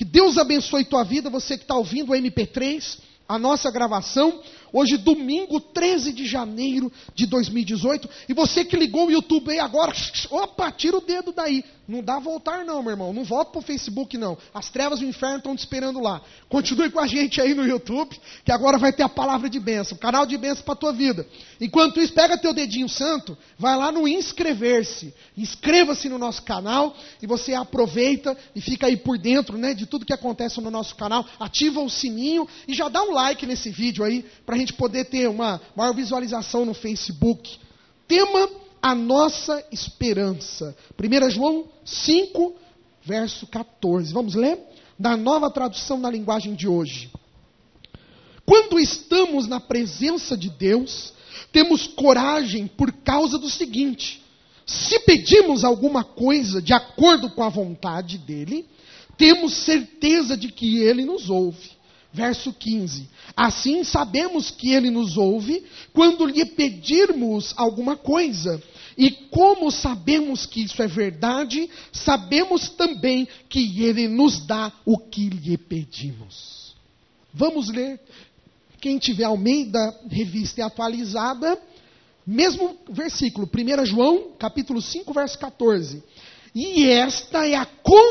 Que Deus abençoe tua vida, você que está ouvindo o MP3, a nossa gravação, hoje domingo 13 de janeiro de 2018, e você que ligou o YouTube aí agora, opa, tira o dedo daí, não dá a voltar não, meu irmão, não volta para o Facebook não, as trevas do inferno estão te esperando lá, continue com a gente aí no YouTube, que agora vai ter a palavra de bênção, canal de bênção para a tua vida. Enquanto isso, pega teu dedinho santo, vai lá no inscrever-se, inscreva-se no nosso canal, e você aproveita e fica aí por dentro, né, de tudo que acontece no nosso canal, ativa o sininho, e já dá um like nesse vídeo aí, para a gente poder ter uma maior visualização no Facebook. Tema: a nossa esperança. 1 João 5, verso 14. Vamos ler? Da Nova Tradução na linguagem de hoje. Quando estamos na presença de Deus, temos coragem por causa do seguinte: se pedimos alguma coisa de acordo com a vontade dele, temos certeza de que ele nos ouve. Verso 15. Assim sabemos que ele nos ouve quando lhe pedirmos alguma coisa. E como sabemos que isso é verdade, sabemos também que ele nos dá o que lhe pedimos. Vamos ler. Quem tiver Almeida, revista e atualizada, mesmo versículo, 1 João, capítulo 5, verso 14. E esta é a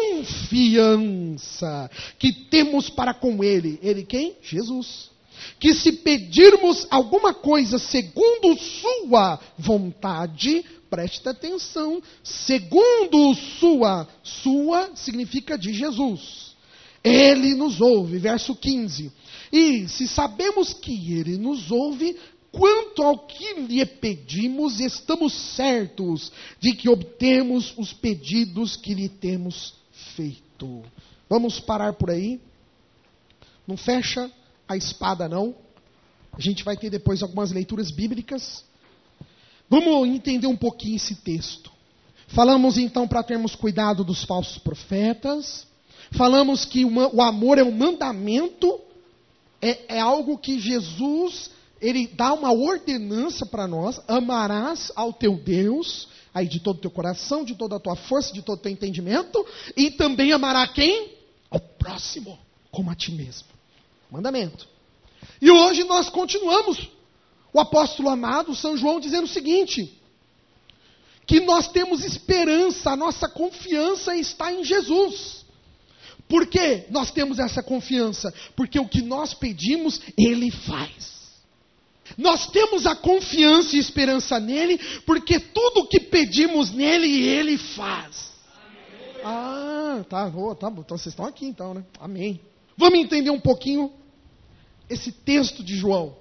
confiança que temos para com Ele. Ele quem? Jesus. Que se pedirmos alguma coisa segundo sua vontade, preste atenção, segundo sua significa de Jesus. Ele nos ouve, verso 15. E se sabemos que Ele nos ouve, quanto ao que lhe pedimos, estamos certos de que obtemos os pedidos que lhe temos feito. Vamos parar por aí. Não fecha a espada, não. A gente vai ter depois algumas leituras bíblicas. Vamos entender um pouquinho esse texto. Falamos então para termos cuidado dos falsos profetas. Falamos que o amor é um mandamento. É algo que Jesus... Ele dá uma ordenança para nós: amarás ao teu Deus, aí de todo o teu coração, de toda a tua força, de todo o teu entendimento, e também amará quem? Ao próximo, como a ti mesmo. Mandamento. E hoje nós continuamos. O apóstolo amado, São João, dizendo o seguinte: que nós temos esperança, a nossa confiança está em Jesus. Por que nós temos essa confiança? Porque o que nós pedimos, Ele faz. Nós temos a confiança e esperança nele, porque tudo o que pedimos nele, ele faz. Amém. Tá bom. Então vocês estão aqui então, né? Amém. Vamos entender um pouquinho esse texto de João.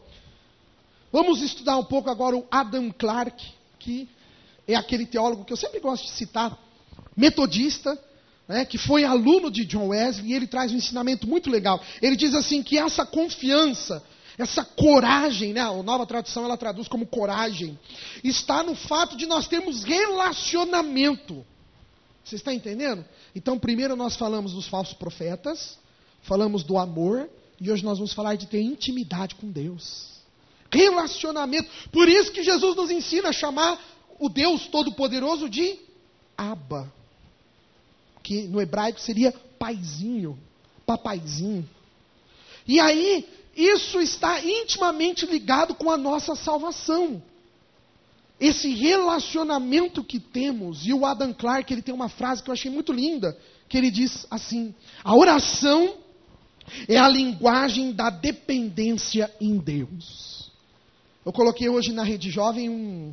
Vamos estudar um pouco agora o Adam Clarke, que é aquele teólogo que eu sempre gosto de citar, metodista, né, que foi aluno de John Wesley, e ele traz um ensinamento muito legal. Ele diz assim que essa confiança, essa coragem, né, a Nova Tradução ela traduz como coragem, está no fato de nós termos relacionamento. Você está entendendo? Então, primeiro nós falamos dos falsos profetas, falamos do amor, e hoje nós vamos falar de ter intimidade com Deus. Relacionamento. Por isso que Jesus nos ensina a chamar o Deus Todo-Poderoso de Abba, que no hebraico seria paizinho, papaizinho. E aí, isso está intimamente ligado com a nossa salvação. Esse relacionamento que temos, e o Adam Clarke, ele tem uma frase que eu achei muito linda, que ele diz assim: a oração é a linguagem da dependência em Deus. Eu coloquei hoje na Rede Jovem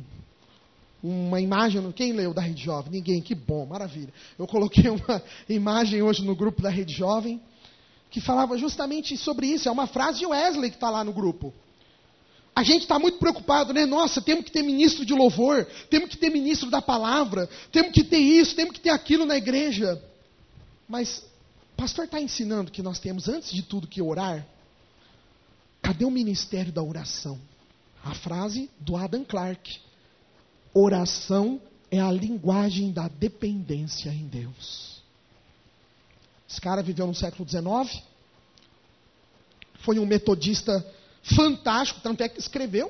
uma imagem, quem leu da Rede Jovem? Ninguém, que bom, maravilha. Eu coloquei uma imagem hoje no grupo da Rede Jovem, que falava justamente sobre isso. É uma frase de Wesley que está lá no grupo. A gente está muito preocupado, né? Nossa, temos que ter ministro de louvor, temos que ter ministro da palavra, temos que ter isso, temos que ter aquilo na igreja. Mas o pastor está ensinando que nós temos, antes de tudo, que orar. Cadê o ministério da oração? A frase do Adam Clarke: oração é a linguagem da dependência em Deus. Esse cara viveu no século XIX, foi um metodista fantástico, tanto é que escreveu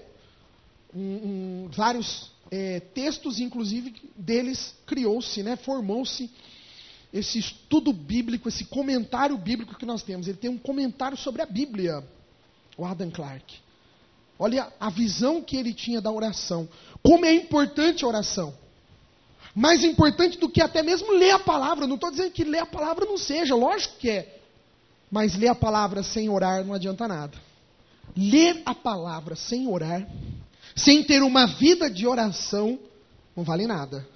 vários textos, inclusive deles criou-se, né, formou-se esse estudo bíblico, esse comentário bíblico que nós temos. Ele tem um comentário sobre a Bíblia, o Adam Clarke. Olha a visão que ele tinha da oração. Como é importante a oração. Mais importante do que até mesmo ler a palavra. Não estou dizendo que ler a palavra não seja, lógico que é. Mas ler a palavra sem orar não adianta nada. Ler a palavra sem orar, sem ter uma vida de oração, não vale nada.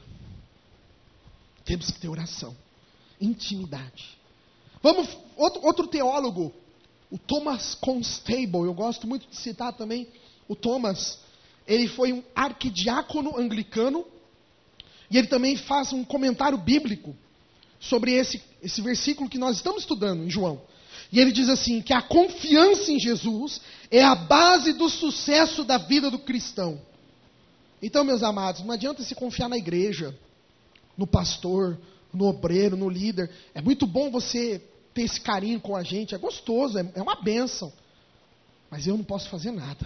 Temos que ter oração. Intimidade. Outro teólogo, o Thomas Constable, eu gosto muito de citar também o Thomas. Ele foi um arquidiácono anglicano e ele também faz um comentário bíblico sobre esse versículo que nós estamos estudando em João. E ele diz assim, que a confiança em Jesus é a base do sucesso da vida do cristão. Então, meus amados, não adianta se confiar na igreja, no pastor, no obreiro, no líder. É muito bom você ter esse carinho com a gente, é gostoso, é uma bênção. Mas eu não posso fazer nada.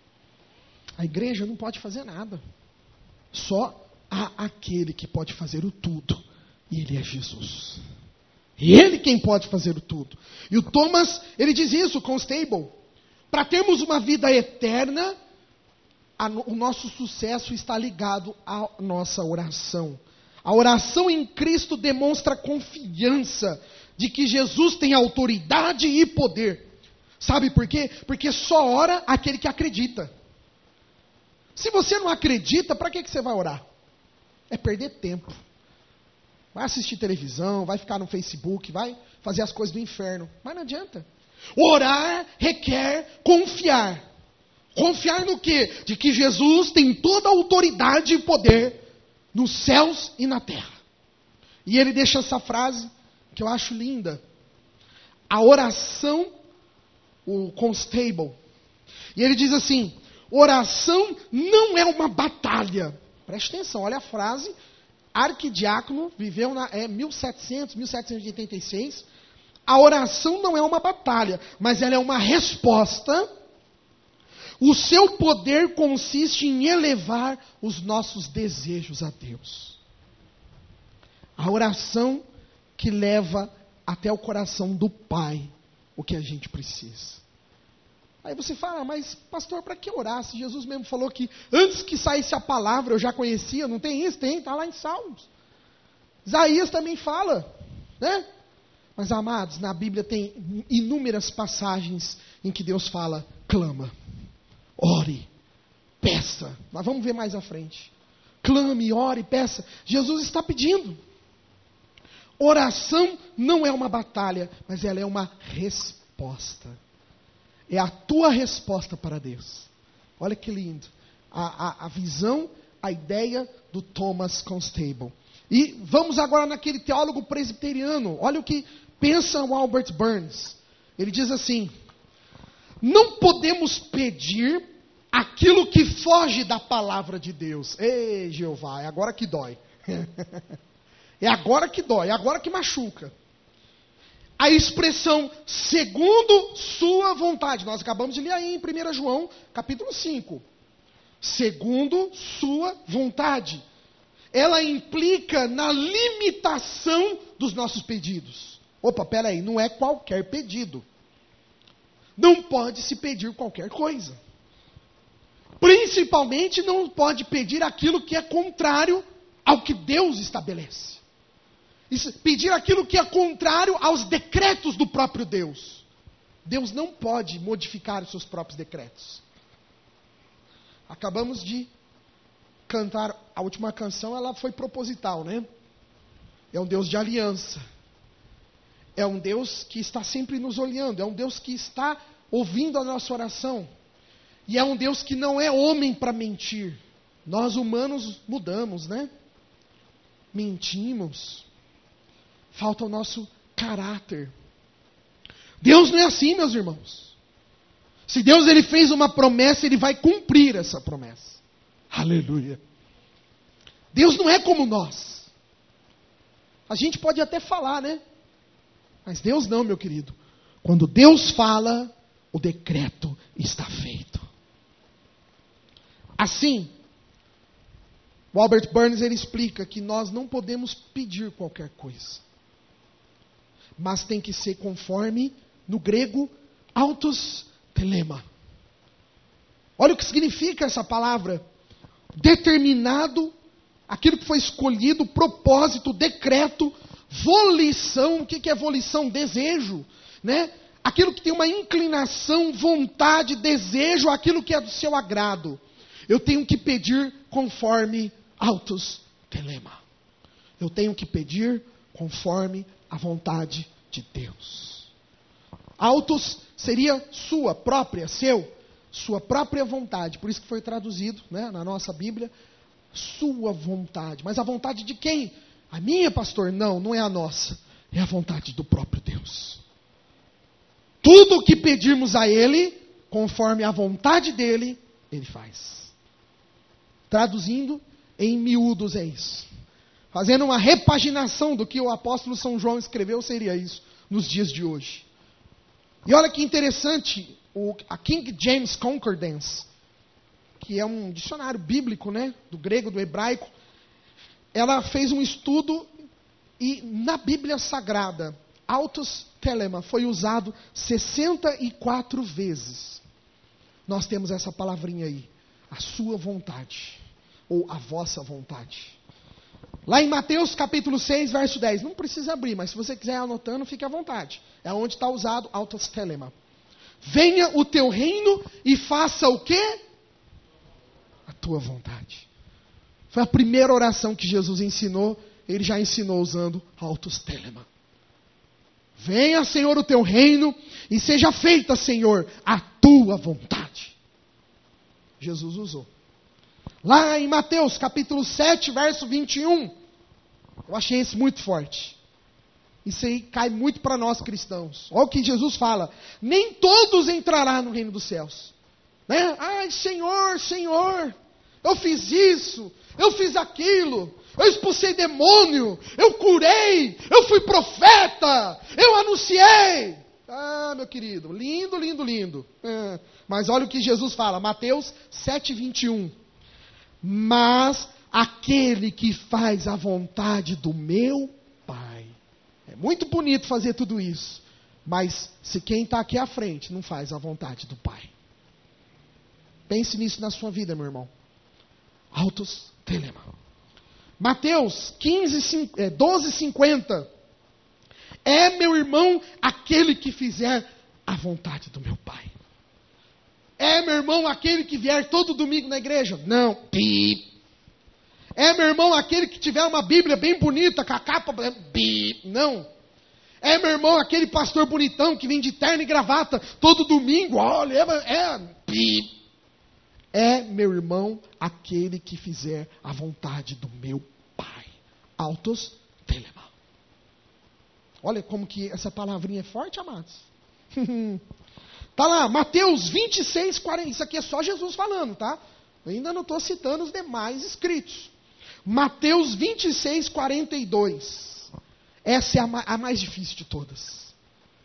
A igreja não pode fazer nada. Só há aquele que pode fazer o tudo, e ele é Jesus. E ele quem pode fazer o tudo. E o Thomas, ele diz isso, Constable. Para termos uma vida eterna, o nosso sucesso está ligado à nossa oração. A oração em Cristo demonstra confiança de que Jesus tem autoridade e poder. Sabe por quê? Porque só ora aquele que acredita. Se você não acredita, para que você vai orar? É perder tempo. Vai assistir televisão, vai ficar no Facebook, vai fazer as coisas do inferno. Mas não adianta. Orar requer confiar. Confiar no quê? De que Jesus tem toda a autoridade e poder nos céus e na terra. E ele deixa essa frase que eu acho linda. A oração, o Constable. E ele diz assim, oração não é uma batalha. Preste atenção, olha a frase. Arquidiácono, viveu na 1786. A oração não é uma batalha, mas ela é uma resposta. O seu poder consiste em elevar os nossos desejos a Deus. A oração que leva até o coração do Pai o que a gente precisa. Aí você fala, mas pastor, para que orar? Se Jesus mesmo falou que antes que saísse a palavra eu já conhecia, não tem isso? Tem, está lá em Salmos. Isaías também fala, né? Mas amados, na Bíblia tem inúmeras passagens em que Deus fala, clama, ore, peça. Mas vamos ver mais à frente. Clame, ore, peça. Jesus está pedindo. Oração não é uma batalha, mas ela é uma resposta. É a tua resposta para Deus. Olha que lindo. A visão, a ideia do Thomas Constable. E vamos agora naquele teólogo presbiteriano. Olha o que pensa o Albert Burns. Ele diz assim, não podemos pedir aquilo que foge da palavra de Deus. Ei, Jeová, é agora que dói. É agora que dói, é agora que machuca. A expressão, segundo sua vontade. Nós acabamos de ler aí em 1 João, capítulo 5. Segundo sua vontade. Ela implica na limitação dos nossos pedidos. Opa, peraí, não é qualquer pedido. Não pode se pedir qualquer coisa. Principalmente não pode pedir aquilo que é contrário ao que Deus estabelece. Pedir aquilo que é contrário aos decretos do próprio Deus. Deus não pode modificar os seus próprios decretos. Acabamos de cantar a última canção, ela foi proposital, né? É um Deus de aliança. É um Deus que está sempre nos olhando. É um Deus que está ouvindo a nossa oração. E é um Deus que não é homem para mentir. Nós humanos mudamos, né? Mentimos. Falta o nosso caráter. Deus não é assim, meus irmãos. Se Deus ele fez uma promessa, Ele vai cumprir essa promessa. Aleluia. Deus não é como nós. A gente pode até falar, né? Mas Deus não, meu querido. Quando Deus fala, o decreto está feito. Assim, o Albert Burns ele explica que nós não podemos pedir qualquer coisa. mas tem que ser conforme, no grego, autos telema. Olha o que significa essa palavra. Determinado, aquilo que foi escolhido, propósito, decreto, volição. O que é volição? Desejo, né? Aquilo que tem uma inclinação, vontade, desejo, aquilo que é do seu agrado. Eu tenho que pedir conforme autos telema. Eu tenho que pedir conforme a vontade de Deus. Autos seria sua própria, sua própria vontade. Por isso que foi traduzido, né, na nossa Bíblia, sua vontade. Mas a vontade de quem? A minha, pastor? Não, não é a nossa. É a vontade do próprio Deus. Tudo o que pedirmos a Ele, conforme a vontade dEle, Ele faz. Traduzindo, em miúdos é isso. Fazendo uma repaginação do que o apóstolo São João escreveu, seria isso, nos dias de hoje. E olha que interessante, a King James Concordance, que é um dicionário bíblico, né, do grego, do hebraico, ela fez um estudo e na Bíblia Sagrada, autos telema foi usado 64 vezes. Nós temos essa palavrinha aí, a sua vontade, ou a vossa vontade. Lá em Mateus capítulo 6, verso 10, não precisa abrir, mas se você quiser anotando, fique à vontade. É onde está usado autos telema. Venha o teu reino e faça o quê? A tua vontade. Foi a primeira oração que Jesus ensinou, ele já ensinou usando autos telema. Venha, Senhor, o teu reino e seja feita, Senhor, a tua vontade. Jesus usou. Lá em Mateus capítulo 7, verso 21, eu achei esse muito forte. Isso aí cai muito para nós cristãos. Olha o que Jesus fala. Nem todos entrarão no reino dos céus. Né? Ai, Senhor, Senhor, eu fiz isso, eu fiz aquilo, eu expulsei demônio, eu curei, eu fui profeta, eu anunciei. Ah, meu querido, lindo, lindo, lindo. Mas olha o que Jesus fala, Mateus 7, 21. Mas aquele que faz a vontade do meu Pai. É muito bonito fazer tudo isso, mas se quem está aqui à frente não faz a vontade do Pai. Pense nisso na sua vida, meu irmão. Autos telema. Mateus 12:50. É, meu irmão, aquele que fizer a vontade do meu Pai. É, meu irmão, aquele que vier todo domingo na igreja? Não. Pi. É, meu irmão, aquele que tiver uma Bíblia bem bonita, com a capa... Pi. Não. É, meu irmão, aquele pastor bonitão que vem de terno e gravata todo domingo. Olha, Pi. É, meu irmão, aquele que fizer a vontade do meu Pai. Autos telema. Olha como que essa palavrinha é forte, amados. Tá lá, Mateus 26, 40. Isso aqui é só Jesus falando, tá? Eu ainda não estou citando os demais escritos. Mateus 26, 42. Essa é a mais difícil de todas.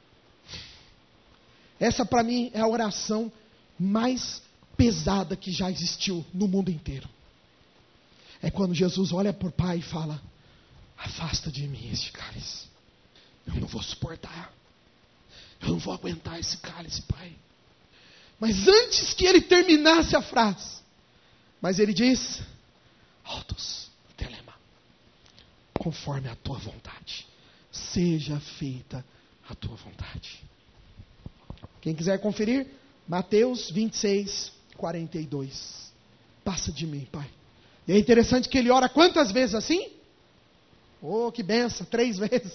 Essa para mim é a oração mais pesada que já existiu no mundo inteiro. É quando Jesus olha para o Pai e fala: afasta de mim este cálice. Eu não vou suportar. Eu não vou aguentar esse cálice, Pai. Mas antes que ele terminasse a frase, mas ele diz: autos telema, conforme a tua vontade, seja feita a tua vontade. Quem quiser conferir, Mateus 26, 42. Passa de mim, Pai. E é interessante que ele ora quantas vezes assim? Oh, que benção, 3 vezes.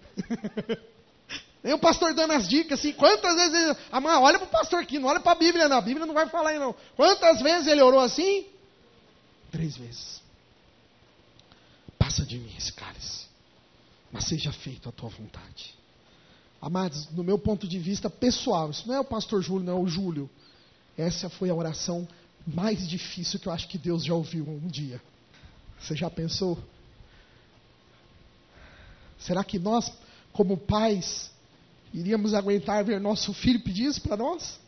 Tem o pastor dando as dicas assim, quantas vezes ele... olha para o pastor aqui, não olha para a Bíblia não, a Bíblia não vai falar aí não. Quantas vezes ele orou assim? 3 vezes. Passa de mim esse cálice, mas seja feita a tua vontade. Amados, no meu ponto de vista pessoal, isso não é o pastor Júlio, não é o Júlio. Essa foi a oração mais difícil que eu acho que Deus já ouviu um dia. Você já pensou? Será que nós, como pais, iríamos aguentar ver nosso filho pedir isso para nós?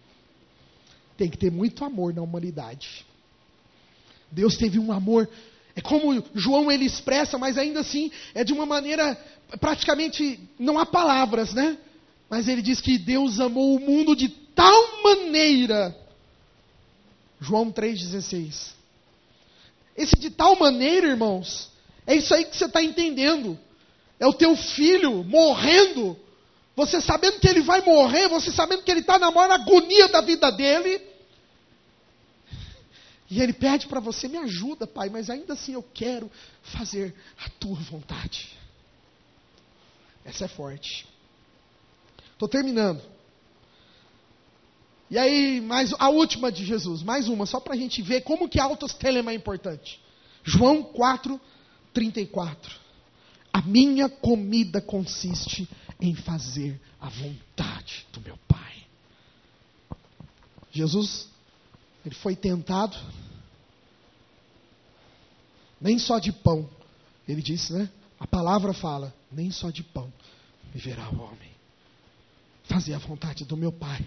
Tem que ter muito amor na humanidade. Deus teve um amor É como João ele expressa, mas ainda assim é de uma maneira, praticamente não há palavras, né? Mas ele diz que Deus amou o mundo de tal maneira. João 3,16. Esse de tal maneira, irmãos, é isso aí que você está entendendo. É o teu filho morrendo, você sabendo que ele vai morrer, você sabendo que ele está na maior agonia da vida dele. E ele pede para você, me ajuda, pai, mas ainda assim eu quero fazer a tua vontade. Essa é forte. Estou terminando. E aí, mais a última de Jesus, mais uma, só para a gente ver como que autostelema é importante. João 4:34. A minha comida consiste em fazer a vontade do meu Pai. Jesus, ele foi tentado, nem só de pão, ele disse, né? A palavra fala, nem só de pão viverá o homem. Fazer a vontade do meu Pai.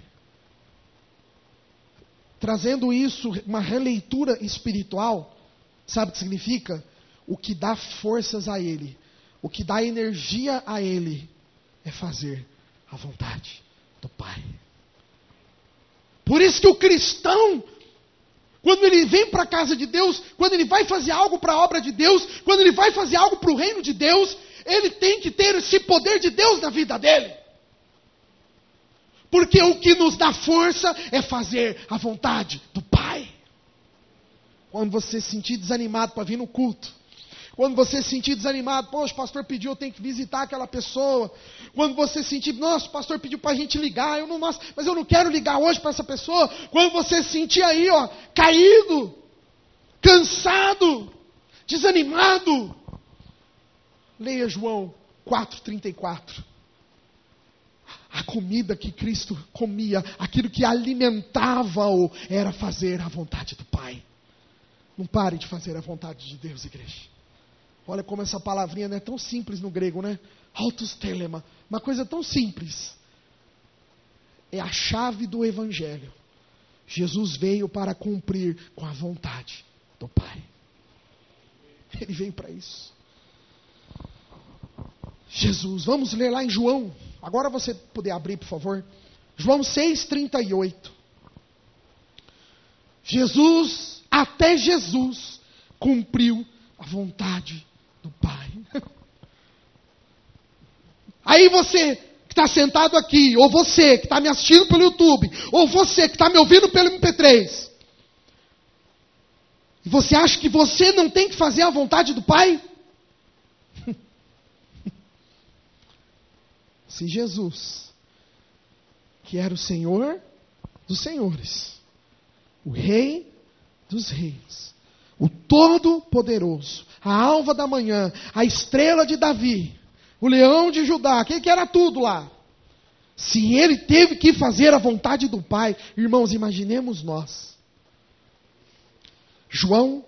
Trazendo isso, uma releitura espiritual, sabe o que significa? O que dá forças a Ele, o que dá energia a Ele, é fazer a vontade do Pai. Por isso que o cristão, quando ele vem para a casa de Deus, quando ele vai fazer algo para a obra de Deus, quando ele vai fazer algo para o reino de Deus, ele tem que ter esse poder de Deus na vida dele. Porque o que nos dá força é fazer a vontade do Pai. Quando você se sentir desanimado para vir no culto, quando você se sentir desanimado, poxa, o pastor pediu, eu tenho que visitar aquela pessoa. Quando você sentir, nossa, o pastor pediu para a gente ligar, mas eu não quero ligar hoje para essa pessoa. Quando você se sentir aí, ó, caído, cansado, desanimado, leia João 4:34. A comida que Cristo comia, aquilo que alimentava-o, era fazer a vontade do Pai. Não pare de fazer a vontade de Deus, igreja. Olha como essa palavrinha não é tão simples no grego, né? Autostelema, uma coisa tão simples. É a chave do Evangelho. Jesus veio para cumprir com a vontade do Pai. Ele veio para isso. Jesus, vamos ler lá em João. Agora você puder abrir, por favor. João 6:38. Até Jesus cumpriu a vontade do Pai. Aí você que está sentado aqui, ou você que está me assistindo pelo YouTube, ou você que está me ouvindo pelo MP3, e você acha que você não tem que fazer a vontade do Pai? Se Jesus, que era o Senhor dos senhores, o Rei dos reis, o Todo-Poderoso, a alva da manhã, a estrela de Davi, o leão de Judá, quem que era tudo lá? Se ele teve que fazer a vontade do Pai, irmãos, imaginemos nós. João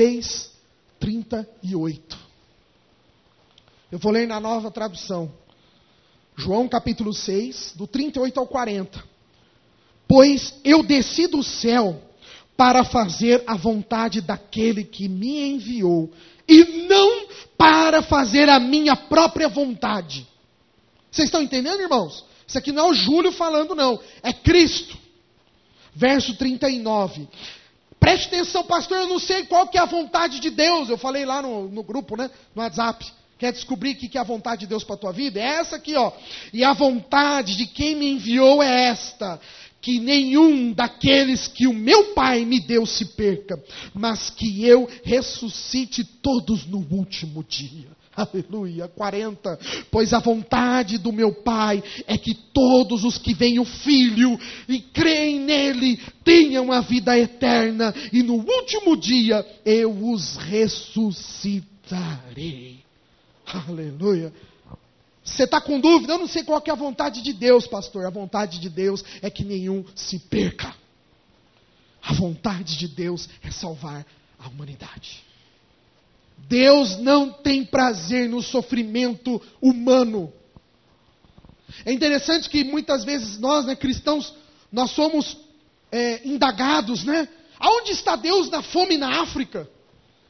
6:38. Eu vou ler na Nova Tradução. João capítulo 6, do 38 ao 40. Pois eu desci do céu para fazer a vontade daquele que me enviou, e não para fazer a minha própria vontade. Vocês estão entendendo, irmãos? Isso aqui não é o Júlio falando, não. É Cristo. Verso 39. Preste atenção, pastor, eu não sei qual que é a vontade de Deus. Eu falei lá no grupo, né? No WhatsApp. Quer descobrir o que é a vontade de Deus para a tua vida? É essa aqui, ó. E a vontade de quem me enviou é esta: que nenhum daqueles que o meu Pai me deu se perca, mas que eu ressuscite todos no último dia. Aleluia. 40. Pois a vontade do meu Pai é que todos os que veem o Filho e creem nele tenham a vida eterna, e no último dia eu os ressuscitarei. Aleluia. Você está com dúvida? Eu não sei qual que é a vontade de Deus, pastor. A vontade de Deus é que nenhum se perca. A vontade de Deus é salvar a humanidade. Deus não tem prazer no sofrimento humano. É interessante que muitas vezes nós, né, cristãos, nós somos indagados, né? Aonde está Deus na fome na África?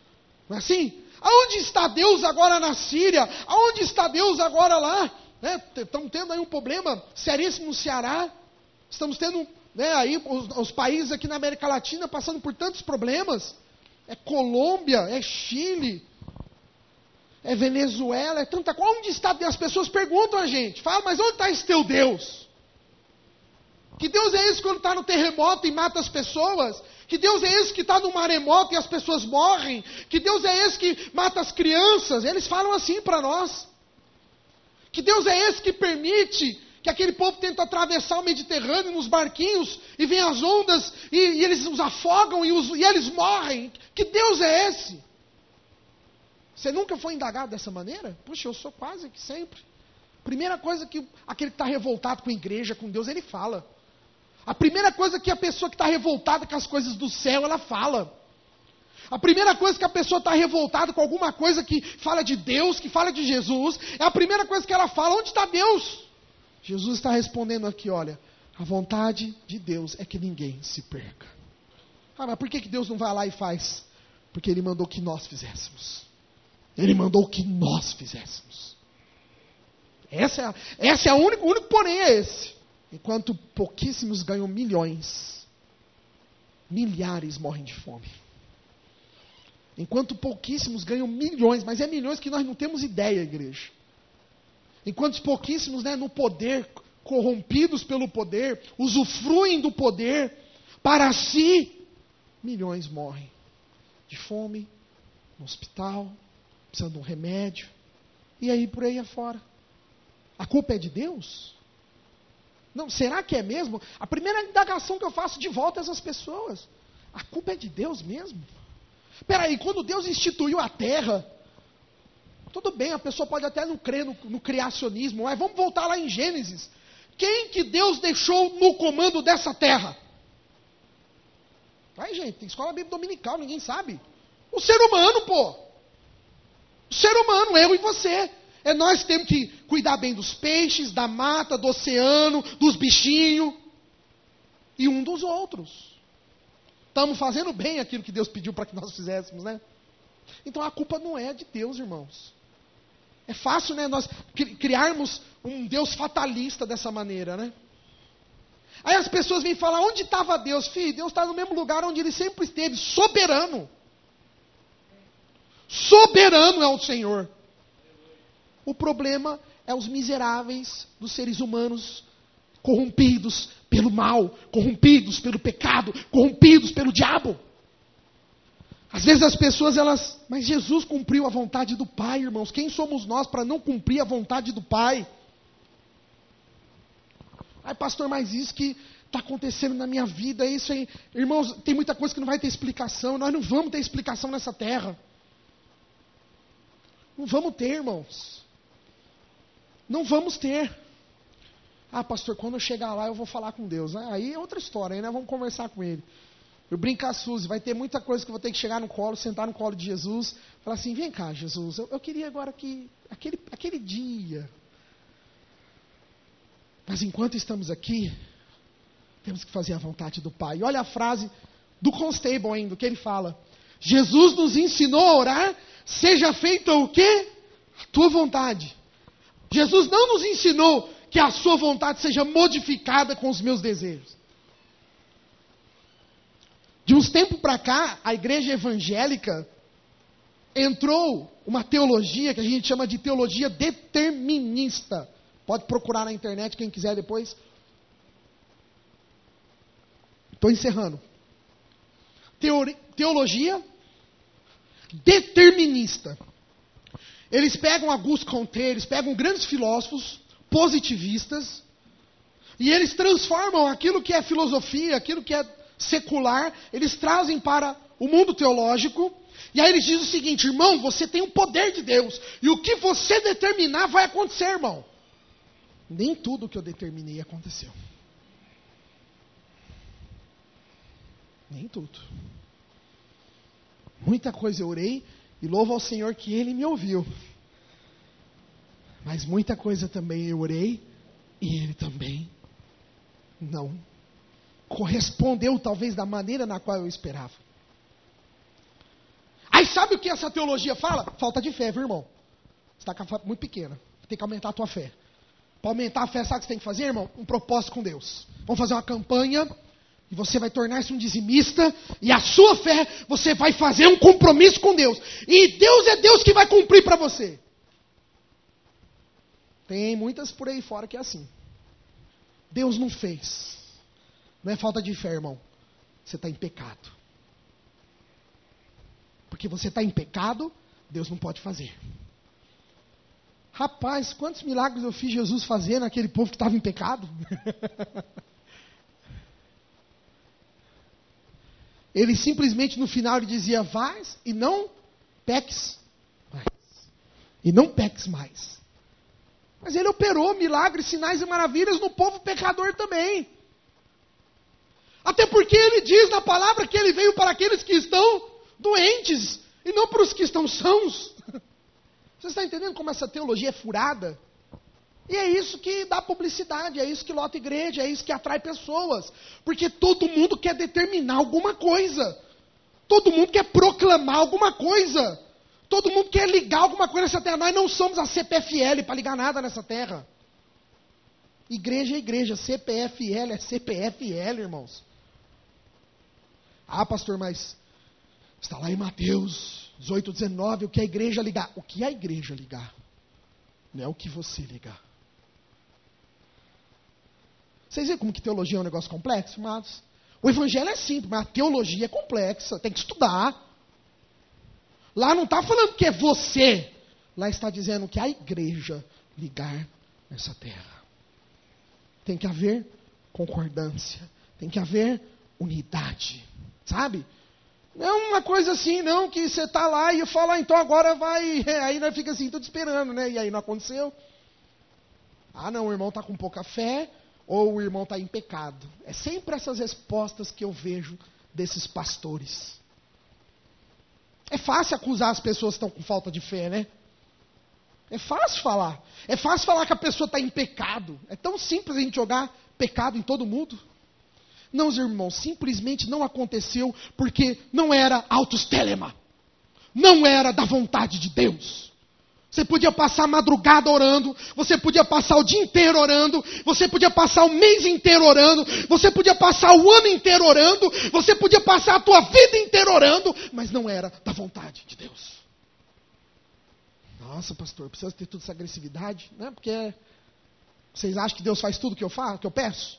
Não é assim? Aonde está Deus agora na Síria? Aonde está Deus agora lá? Estamos tendo aí um problema seríssimo no Ceará. Estamos tendo aí os países aqui na América Latina passando por tantos problemas. É Colômbia, é Chile, é Venezuela, é tanta coisa. Onde está Deus? As pessoas perguntam a gente. Fala, mas onde está esse teu Deus? Que Deus é esse quando está no terremoto e mata as pessoas? Que Deus é esse que está no maremoto e as pessoas morrem? Que Deus é esse que mata as crianças? Eles falam assim para nós. Que Deus é esse que permite que aquele povo tenta atravessar o Mediterrâneo nos barquinhos e vem as ondas e eles os afogam e eles morrem? Que Deus é esse? Você nunca foi indagado dessa maneira? Puxa, eu sou quase que sempre. Primeira coisa que aquele que está revoltado com a igreja, com Deus, ele fala. A primeira coisa que a pessoa que está revoltada com as coisas do céu, ela fala. A primeira coisa que a pessoa está revoltada com alguma coisa que fala de Deus, que fala de Jesus, é a primeira coisa que ela fala: onde está Deus? Jesus está respondendo aqui, olha, a vontade de Deus é que ninguém se perca. Mas por que Deus não vai lá e faz? Porque Ele mandou que nós fizéssemos. Ele mandou que nós fizéssemos. Essa é a única, o único porém é esse. Enquanto pouquíssimos ganham milhões, milhares morrem de fome. Enquanto pouquíssimos ganham milhões, mas é milhões que nós não temos ideia, igreja. Enquanto pouquíssimos, no poder, corrompidos pelo poder, usufruem do poder para si, milhões morrem de fome, no hospital, precisando de um remédio, e aí por aí afora. A culpa é de Deus? Não, será que é mesmo? A primeira indagação que eu faço de volta a essas pessoas: a culpa é de Deus mesmo? Espera aí, quando Deus instituiu a terra, tudo bem, a pessoa pode até não crer no criacionismo, mas vamos voltar lá em Gênesis. Quem que Deus deixou no comando dessa terra? Aí, gente, tem escola bíblica dominical, ninguém sabe. O ser humano, pô. O ser humano, eu e você. É nós que temos que cuidar bem dos peixes, da mata, do oceano, dos bichinhos. E um dos outros. Estamos fazendo bem aquilo que Deus pediu para que nós fizéssemos, né? Então a culpa não é de Deus, irmãos. É fácil, nós criarmos um Deus fatalista dessa maneira, né? Aí as pessoas vêm falar: onde estava Deus? Filho, Deus está no mesmo lugar onde Ele sempre esteve, soberano. Soberano é o Senhor. O problema é os miseráveis dos seres humanos, corrompidos pelo mal, corrompidos pelo pecado, corrompidos pelo diabo. Às vezes as pessoas, mas Jesus cumpriu a vontade do Pai, irmãos. Quem somos nós para não cumprir a vontade do Pai? Ai, pastor, mas isso que está acontecendo na minha vida, isso aí. Irmãos, tem muita coisa que não vai ter explicação. Nós não vamos ter explicação nessa terra. Não vamos ter, irmãos. Não vamos ter. Ah, pastor, quando eu chegar lá eu vou falar com Deus. Aí é outra história, aí nós vamos conversar com Ele. Eu brinco com a Suzy, vai ter muita coisa que eu vou ter que chegar no colo, sentar no colo de Jesus, falar assim: vem cá, Jesus, eu queria agora que, aquele dia. Mas enquanto estamos aqui, temos que fazer a vontade do Pai. E olha a frase do Constable ainda, que ele fala: Jesus nos ensinou a orar, seja feita o quê? A tua vontade. Jesus não nos ensinou que a sua vontade seja modificada com os meus desejos. De uns tempos para cá, a igreja evangélica entrou uma teologia que a gente chama de teologia determinista. Pode procurar na internet, quem quiser depois. Estou encerrando. Teologia determinista. Eles pegam Auguste Comte, eles pegam grandes filósofos positivistas e eles transformam aquilo que é filosofia, aquilo que é secular, eles trazem para o mundo teológico. E aí eles dizem o seguinte: irmão, você tem o poder de Deus, e o que você determinar vai acontecer, irmão. Nem tudo que eu determinei aconteceu. Nem tudo. Muita coisa eu orei e louvo ao Senhor que Ele me ouviu. Mas muita coisa também eu orei e Ele também não correspondeu, talvez, da maneira na qual eu esperava. Aí Mas sabe o que essa teologia fala? Falta de fé, viu, irmão? Você está com a fé muito pequena. Tem que aumentar a tua fé. Para aumentar a fé, sabe o que você tem que fazer, irmão? Um propósito com Deus. Vamos fazer uma campanha e você vai tornar-se um dizimista e a sua fé, você vai fazer um compromisso com Deus. E Deus é Deus que vai cumprir para você. Tem muitas por aí fora que é assim. Deus não fez. Não é falta de fé, irmão. Você está em pecado. Porque você está em pecado, Deus não pode fazer. Rapaz, quantos milagres eu fiz Jesus fazer naquele povo que estava em pecado? Ele simplesmente no final ele dizia, vais e não peques mais. E não peques mais. Mas ele operou milagres, sinais e maravilhas no povo pecador também. Até porque ele diz na palavra que ele veio para aqueles que estão doentes e não para os que estão sãos. Você está entendendo como essa teologia é furada? E é isso que dá publicidade, é isso que lota igreja, é isso que atrai pessoas. Porque todo mundo quer determinar alguma coisa. Todo mundo quer proclamar alguma coisa. Todo mundo quer ligar alguma coisa nessa terra. Nós não somos a CPFL para ligar nada nessa terra. Igreja é igreja, CPFL é CPFL, irmãos. Ah, pastor, mas está lá em Mateus 18, 19, o que a igreja ligar? O que a igreja ligar? Não é o que você ligar. Vocês veem como que teologia é um negócio complexo, amados? O evangelho é simples, mas a teologia é complexa, tem que estudar. Lá não está falando que é você. Lá está dizendo que a igreja ligar nessa terra. Tem que haver concordância. Tem que haver unidade. Sabe? Não é uma coisa assim, não, que você está lá e fala, então agora vai. Aí nós fica assim, tudo esperando, né? E aí não aconteceu. Ah, não, o irmão está com pouca fé, ou o irmão está em pecado. É sempre essas respostas que eu vejo desses pastores. É fácil acusar as pessoas que estão com falta de fé, né? É fácil falar. É fácil falar que a pessoa está em pecado. É tão simples a gente jogar pecado em todo mundo. Não, os irmãos, simplesmente não aconteceu porque não era autos telema. Não era da vontade de Deus. Você podia passar a madrugada orando, você podia passar o dia inteiro orando, você podia passar o mês inteiro orando, você podia passar o ano inteiro orando, você podia passar a tua vida inteira orando, mas não era da vontade de Deus. Nossa, pastor, precisa ter toda essa agressividade, né? Porque vocês acham que Deus faz tudo que eu faço, que eu peço?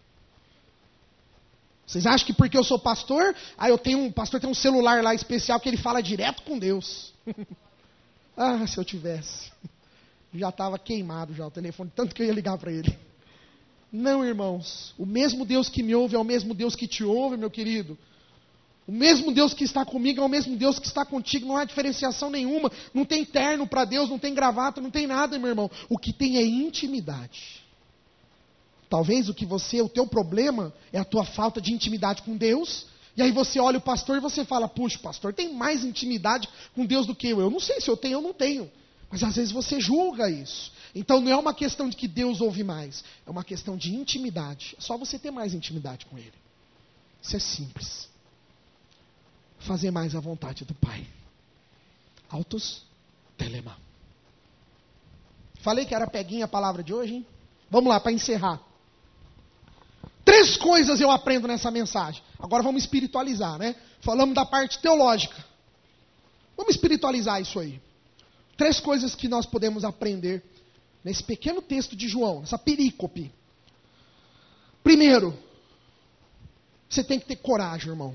Vocês acham que porque eu sou pastor, o pastor tem um celular lá especial que ele fala direto com Deus? Ah, se eu tivesse. Já estava queimado já o telefone, tanto que eu ia ligar para ele. Não, irmãos. O mesmo Deus que me ouve é o mesmo Deus que te ouve, meu querido. O mesmo Deus que está comigo é o mesmo Deus que está contigo. Não há diferenciação nenhuma. Não tem terno para Deus, não tem gravata, não tem nada, meu irmão. O que tem é intimidade. Talvez o teu problema é a tua falta de intimidade com Deus. E aí você olha o pastor e você fala, puxa, o pastor tem mais intimidade com Deus do que eu. Eu não sei se eu tenho ou não tenho. Mas às vezes você julga isso. Então não é uma questão de que Deus ouve mais. É uma questão de intimidade. É só você ter mais intimidade com Ele. Isso é simples. Fazer mais a vontade do Pai. Autos telema. Falei que era peguinha a palavra de hoje, hein? Vamos lá, para encerrar. 3 coisas eu aprendo nessa mensagem. Agora vamos espiritualizar, né? Falamos da parte teológica. Vamos espiritualizar isso aí. 3 coisas que nós podemos aprender nesse pequeno texto de João, nessa perícope. Primeiro, você tem que ter coragem, irmão.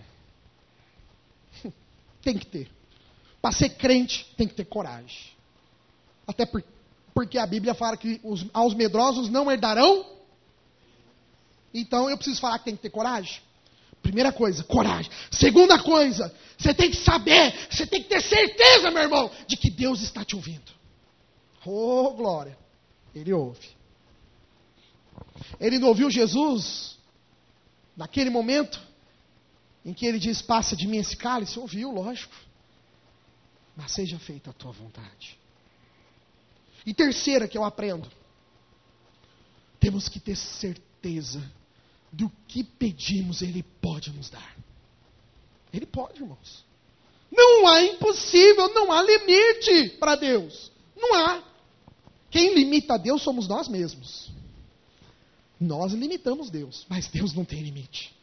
Tem que ter. Para ser crente, tem que ter coragem. Até porque a Bíblia fala que aos medrosos não herdarão. Então eu preciso falar que tem que ter coragem. Primeira coisa, coragem. Segunda coisa, você tem que saber, você tem que ter certeza, meu irmão, de que Deus está te ouvindo. Oh, glória. Ele ouve. Ele não ouviu Jesus naquele momento em que ele diz, passa de mim esse cálice? Ouviu, lógico. Mas seja feita a tua vontade. E terceira que eu aprendo. Temos que ter certeza do que pedimos, Ele pode nos dar. Ele pode, irmãos. Não há impossível, não há limite para Deus. Não há. Quem limita a Deus somos nós mesmos. Nós limitamos Deus, mas Deus não tem limite.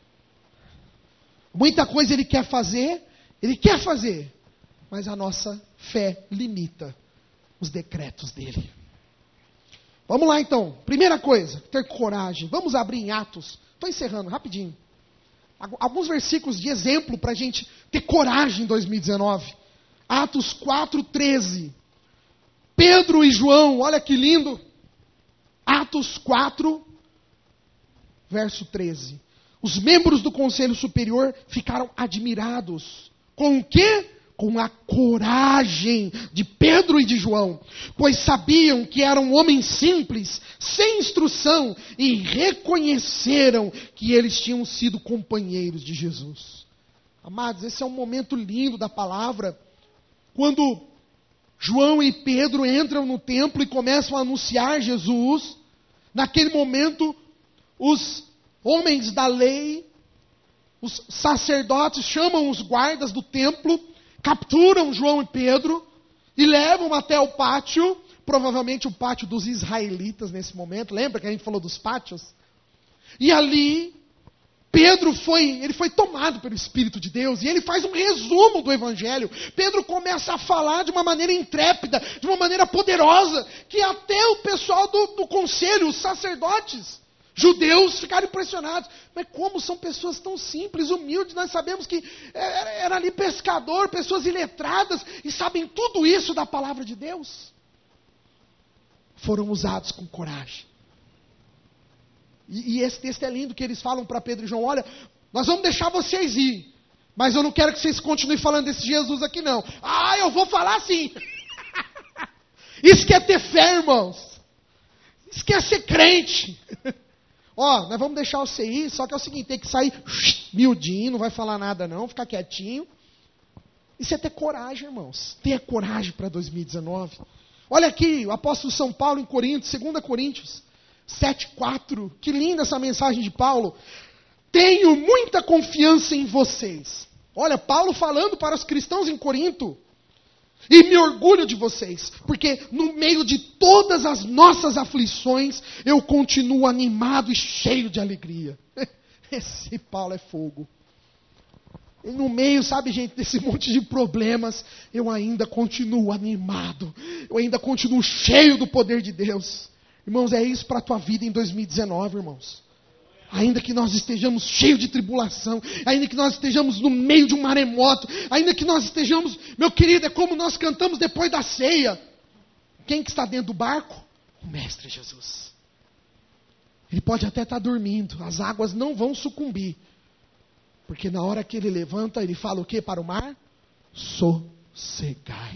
Muita coisa Ele quer fazer, mas a nossa fé limita os decretos dEle. Vamos lá então, primeira coisa, ter coragem. Vamos abrir em Atos, estou encerrando rapidinho. Alguns versículos de exemplo para a gente ter coragem em 2019. Atos 4:13. Pedro e João, olha que lindo. Atos 4, verso 13. Os membros do Conselho Superior ficaram admirados. Com o quê? Com a coragem de Pedro e de João, pois sabiam que eram homens simples, sem instrução, e reconheceram que eles tinham sido companheiros de Jesus. Amados, esse é um momento lindo da palavra, quando João e Pedro entram no templo e começam a anunciar Jesus. Naquele momento, os homens da lei, os sacerdotes chamam os guardas do templo, capturam João e Pedro e levam até o pátio, provavelmente o pátio dos israelitas nesse momento. Lembra que a gente falou dos pátios? E ali, Pedro foi tomado pelo Espírito de Deus, e ele faz um resumo do Evangelho. Pedro começa a falar de uma maneira intrépida, de uma maneira poderosa, que até o pessoal do conselho, os sacerdotes judeus, ficaram impressionados. Mas como são pessoas tão simples, humildes? Nós sabemos que era ali pescador, pessoas iletradas, e sabem tudo isso da palavra de Deus. Foram usados com coragem. E esse texto é lindo, que eles falam para Pedro e João: olha, nós vamos deixar vocês ir, mas eu não quero que vocês continuem falando desse Jesus aqui não. Ah, eu vou falar sim. Isso que é ter fé, irmãos. Isso que é ser crente. Ó, nós vamos deixar você ir, só que é o seguinte, tem que sair miudinho, não vai falar nada não, ficar quietinho. Isso é ter coragem, irmãos. Ter coragem para 2019. Olha aqui, o apóstolo São Paulo em Coríntios, 2 Coríntios 7:4. Que linda essa mensagem de Paulo. Tenho muita confiança em vocês. Olha, Paulo falando para os cristãos em Corinto. E me orgulho de vocês, porque no meio de todas as nossas aflições, eu continuo animado e cheio de alegria. Esse Paulo é fogo. E no meio, sabe, gente, desse monte de problemas, eu ainda continuo animado. Eu ainda continuo cheio do poder de Deus. Irmãos, é isso para a tua vida em 2019, irmãos. Ainda que nós estejamos cheios de tribulação, ainda que nós estejamos no meio de um maremoto, ainda que nós estejamos, meu querido, é como nós cantamos depois da ceia. Quem que está dentro do barco? O Mestre Jesus. Ele pode até estar dormindo, as águas não vão sucumbir. Porque na hora que ele levanta, ele fala o que para o mar? Sossegai.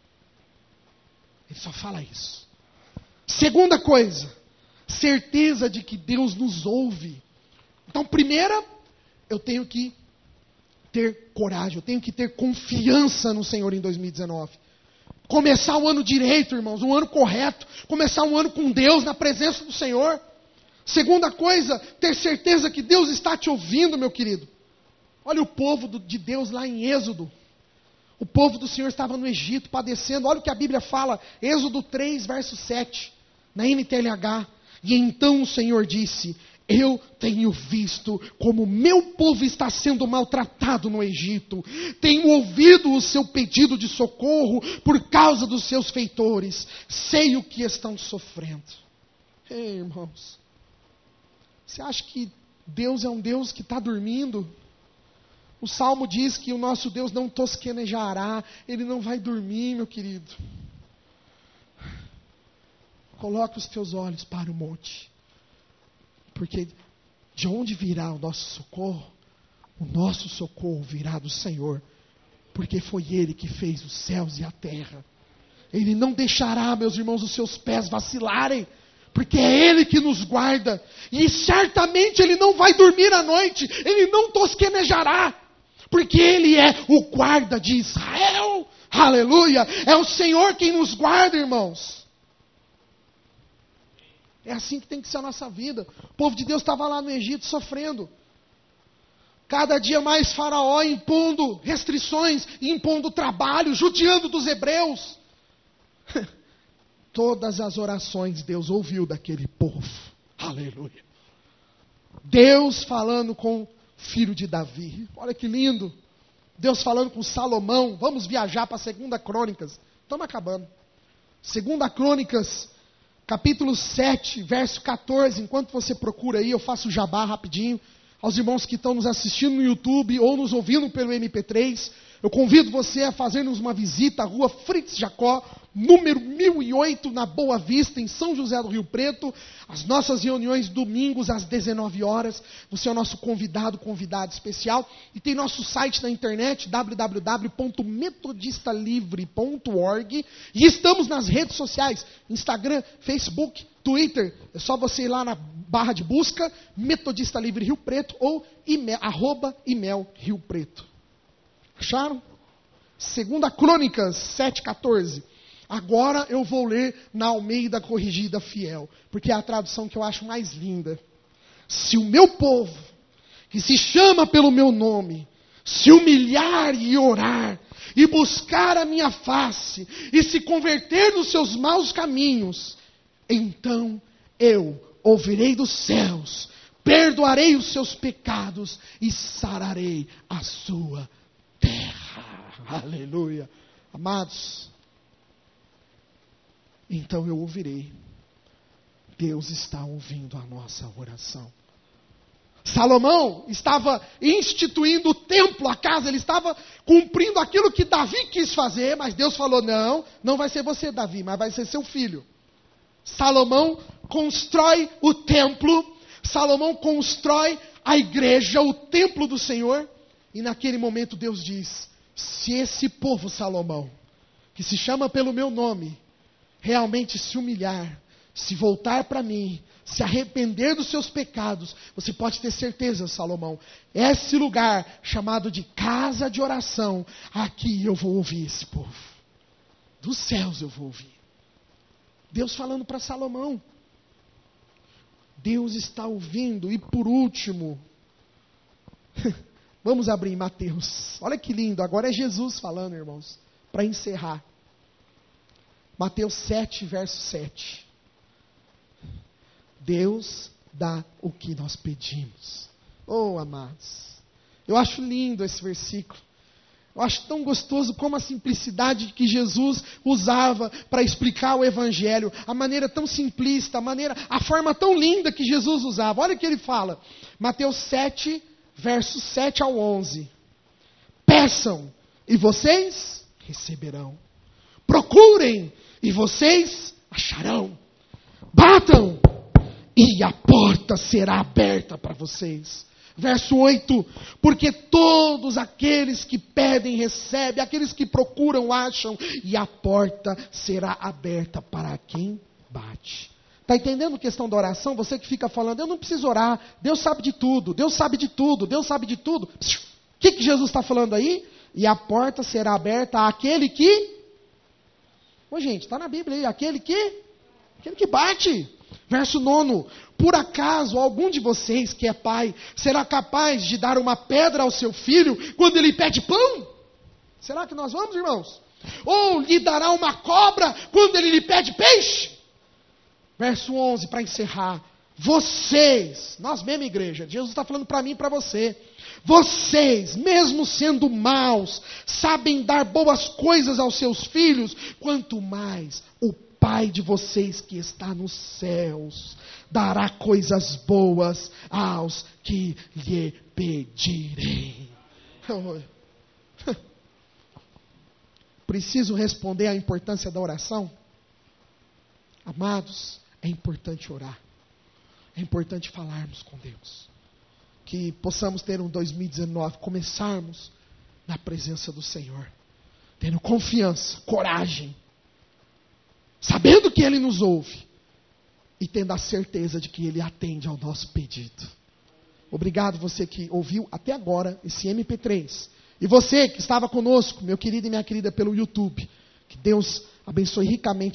Ele só fala isso. Segunda coisa, certeza de que Deus nos ouve. Então, primeira, eu tenho que ter coragem, eu tenho que ter confiança no Senhor em 2019. Começar o ano direito, irmãos, um ano correto. Começar um ano com Deus, na presença do Senhor. Segunda coisa, ter certeza que Deus está te ouvindo, meu querido. Olha o povo de Deus lá em Êxodo. O povo do Senhor estava no Egito padecendo. Olha o que a Bíblia fala, Êxodo 3, verso 7, na NTLH. E então o Senhor disse: eu tenho visto como meu povo está sendo maltratado no Egito. Tenho ouvido o seu pedido de socorro por causa dos seus feitores. Sei o que estão sofrendo. Ei, irmãos, você acha que Deus é um Deus que está dormindo? O Salmo diz que o nosso Deus não tosquenejará. Ele não vai dormir, meu querido. Coloca os teus olhos para o monte. Porque de onde virá o nosso socorro? O nosso socorro virá do Senhor. Porque foi Ele que fez os céus e a terra. Ele não deixará, meus irmãos, os seus pés vacilarem. Porque é Ele que nos guarda. E certamente Ele não vai dormir à noite. Ele não tosquenejará. Porque Ele é o guarda de Israel. Aleluia! É o Senhor quem nos guarda, irmãos. É assim que tem que ser a nossa vida. O povo de Deus estava lá no Egito sofrendo. Cada dia mais Faraó impondo restrições, impondo trabalho, judiando dos hebreus. Todas as orações Deus ouviu daquele povo. Aleluia. Deus falando com o filho de Davi. Olha que lindo. Deus falando com Salomão. Vamos viajar para 2 Crônicas. Estamos acabando. 2 Crônicas, capítulo 7, verso 14. Enquanto você procura aí, eu faço jabá rapidinho. Aos irmãos que estão nos assistindo no YouTube ou nos ouvindo pelo MP3, eu convido você a fazer-nos uma visita à rua Fritz Jacó, número 1008, na Boa Vista, em São José do Rio Preto. As nossas reuniões domingos às 19 horas. Você é o nosso convidado especial. E tem nosso site na internet, www.metodistalivre.org. E estamos nas redes sociais, Instagram, Facebook, Twitter. É só você ir lá na barra de busca, Metodista Livre Rio Preto, ou @imel Rio Preto. Acharam? 2 Crônicas 7,14. Agora eu vou ler na Almeida Corrigida Fiel, porque é a tradução que eu acho mais linda. Se o meu povo, que se chama pelo meu nome, se humilhar e orar, e buscar a minha face, e se converter dos seus maus caminhos, então eu ouvirei dos céus, perdoarei os seus pecados e sararei a sua terra. Aleluia. Amados, então eu ouvirei. Deus está ouvindo a nossa oração. Salomão estava instituindo o templo, a casa, ele estava cumprindo aquilo que Davi quis fazer, mas Deus falou, não vai ser você, Davi, mas vai ser seu filho. Salomão constrói o templo, Salomão constrói a igreja, o templo do Senhor, e naquele momento Deus diz, se esse povo, Salomão, que se chama pelo meu nome, realmente se humilhar, se voltar para mim, se arrepender dos seus pecados, você pode ter certeza, Salomão, esse lugar chamado de casa de oração, aqui eu vou ouvir esse povo. Dos céus eu vou ouvir. Deus falando para Salomão. Deus está ouvindo. E por último, vamos abrir em Mateus. Olha que lindo, agora é Jesus falando, irmãos, para encerrar. Mateus 7, verso 7. Deus dá o que nós pedimos. Oh, amados, eu acho lindo esse versículo. Eu acho tão gostoso como a simplicidade que Jesus usava para explicar o Evangelho. A maneira tão simplista, a forma tão linda que Jesus usava. Olha o que ele fala. Mateus 7, versos 7 ao 11. Peçam e vocês receberão. Procurem e vocês acharão. Batam e a porta será aberta para vocês. Verso 8, porque todos aqueles que pedem, recebem, aqueles que procuram, acham, e a porta será aberta para quem bate. Está entendendo a questão da oração? Você que fica falando, eu não preciso orar, Deus sabe de tudo, Deus sabe de tudo, Deus sabe de tudo. O que Jesus está falando aí? E a porta será aberta àquele que... Ô gente, está na Bíblia aí, aquele que bate. Verso 9, por acaso algum de vocês que é pai, será capaz de dar uma pedra ao seu filho quando ele pede pão? Será que nós vamos, irmãos? Ou lhe dará uma cobra quando ele lhe pede peixe? Verso 11, para encerrar. Vocês, nós mesma igreja, Jesus está falando para mim e para você. Vocês, mesmo sendo maus, sabem dar boas coisas aos seus filhos, quanto mais o Pai de vocês que está nos céus dará coisas boas aos que lhe pedirem. Preciso responder à importância da oração? Amados, é importante orar. É importante falarmos com Deus. Que possamos ter um 2019, começarmos na presença do Senhor. Tendo confiança, coragem. Sabendo que Ele nos ouve. E tendo a certeza de que Ele atende ao nosso pedido. Obrigado você que ouviu até agora esse MP3. E você que estava conosco, meu querido e minha querida, pelo YouTube. Que Deus abençoe ricamente